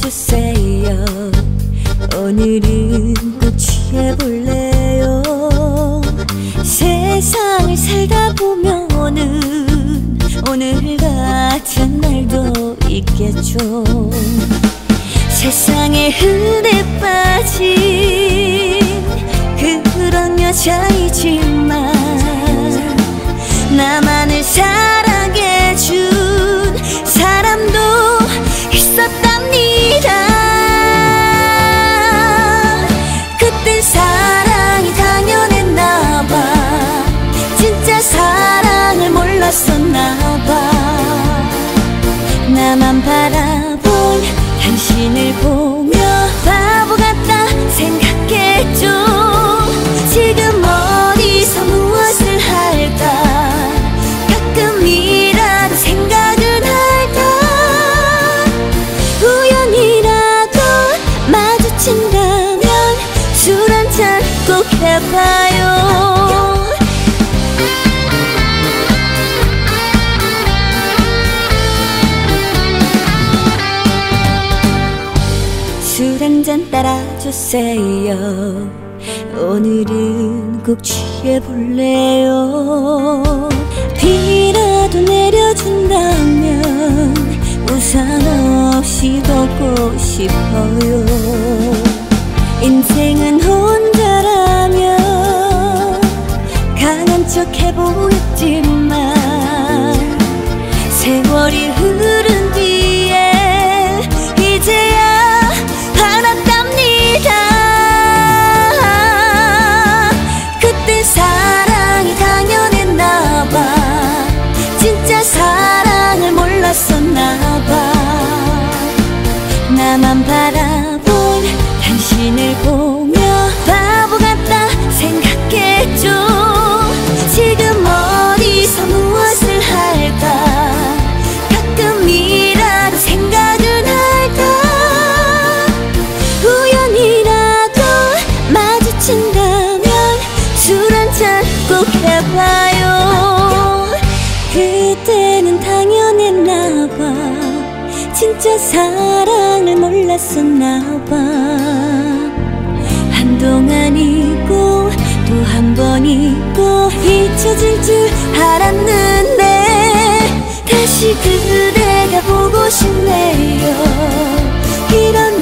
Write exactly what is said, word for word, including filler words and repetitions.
따라주세요. 오늘은 꼭 취해볼래요. 세상을 살다 보면은 오늘 같은 날도 있겠죠. 세상에 흔해 빠진 그런 여자이지만 나만을 사랑해준 사람도 있었답니다. 그땐 사랑이 당연했나봐. 진짜 사랑을 몰랐었나봐. 나만 바라본 당신을 보며 바보 같다 생각했죠. 지금 어디서 무엇을 할까 가끔이라도 생각은 할까. 우연이라도 마주친다면 술 한잔 꼭 해봐요. 술 한잔 따라주세요. 오늘은 꼭 취해볼래요. 비라도 내려준다면 우산 없이 걷고 싶어요. 인생은 혼자라면 강한 척 해보였지만 세월이 흐른 뒤에 이제야 알았답니다. 그때 사랑이 당연했나봐. 진짜 사랑을 몰랐었나봐. 나만 바라본 당신을 보며 바보 같다 생각했죠. 지금 어디서 무엇을 할까 가끔이라도 생각은 할까. 우연이라도 마주친다면 술 한잔 꼭 해봐요. 그때는 당연했나봐. 진짜 사랑을 몰랐었나봐. 한동안이고 또 한 번이고 잊혀질 줄 알았는데 다시 그대가 보고 싶네요. 이런